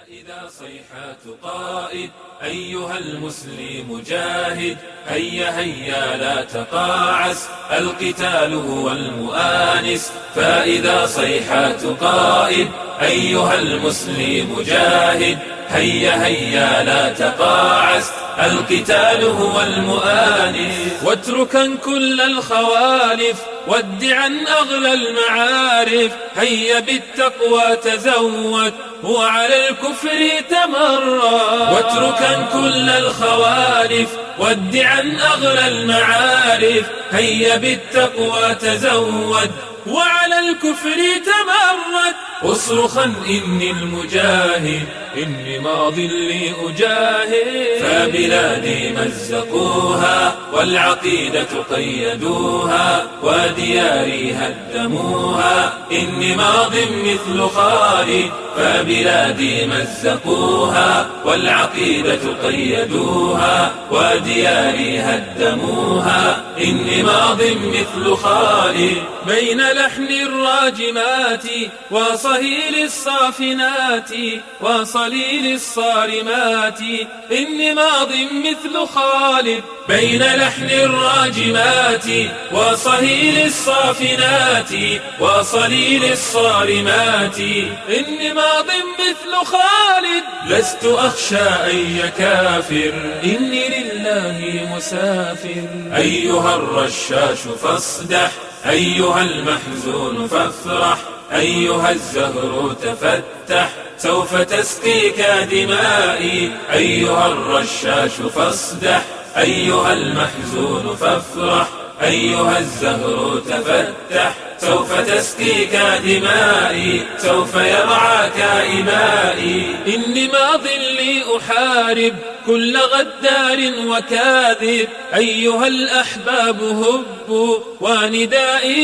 فإذا صيحات قائد أيها المسلم جاهد، هيا هيا لا تقاعس، القتال هو المؤانس. فإذا صيحات قائد أيها المسلم جاهد، هيا هيا لا تقاعس، القتال هو المؤانس. واتركا كل الخوالف وادعا أغلى المعارف، هيا بالتقوى تزود وعلى الكفر تمرد. واتركا كل الخوالف وادعا أغلى المعارف، هيا بالتقوى تزود وعلى الكفر تمرد. اصرخا إني المجاهد، إني ماض لي أجاهد. فبلادي مزقوها والعقيدة قيدوها، ودياري هدموها، إني ماض مثل خالد. فبلادي مزقوها والعقيدة قيدوها، ودياري هدموها، إني ماض مثل خالد. بين لحن الراجمات وصهيل الصافنات وصليل الصارمات، إني ماض مثل خالد. بين لحن الراجمات وصهيل الصافنات وصليل الصارمات، إني ماض مثل خالد. لست أخشى أي كافر، إني لله مسافر. أيها الرشاش فاصدح، أيها المحزون فافرح، أيها الزهر تفتح، سوف تسقيك دمائي. أيها الرشاش فاصدح، أيها المحزون فافرح، أيها الزهر تفتح، سوف تسقيك دمائي، سوف يرعاك إمائي. إني ماض لي أحارب كل غدار وكاذب، أيها الأحباب هبوا وندائي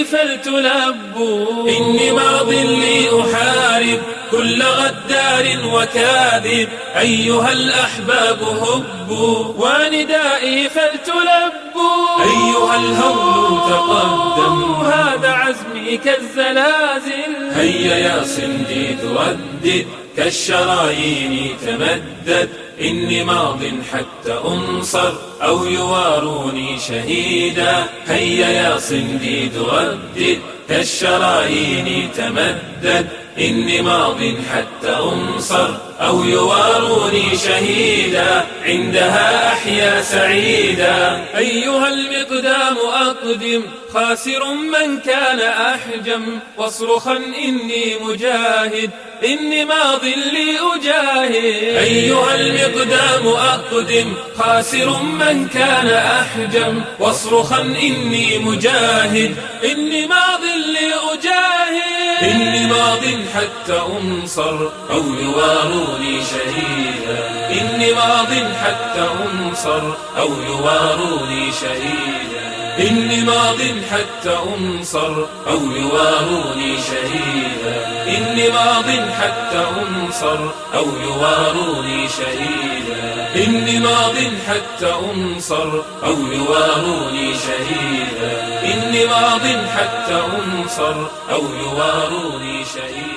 فلتلبوا. إني ماض لي أحارب كل غدار وكاذب، أيها الأحباب هبوا وندائي فلتلبوا. أيها الهول تقدم، هذا عزمي كالزلازل. هيا يا صنديد ردد، كالشرايين تمدد، إني ماض حتى أنصر أو يواروني شهيدا. هيا يا صنديد ردد، كالشرايين تمدد، إني ماض حتى أنصر أو يواروني شهيدا، عندها أحيا سعيدا. أيها المقدام أقدم، خاسر من كان أحجم، واصرخا إني مجاهد، إني ماض لي أجاهد. أيها المقدام أقدم، خاسر من كان أحجم، واصرخا إني مجاهد، إني ماض لي أجاهد. إني ماض حتى أنصر أو يواروني شهيدا، إني ماض حتى أنصر أو يواروني شهيدا. إني ماض حتى أنصر أو يواروني شهيدا، إني ماض حتى أنصر أو يواروني شهيدا. إني ماض حتى أنصر أو يواروني شهيدا، إني ماض حتى أنصر أو يواروني شهيدا.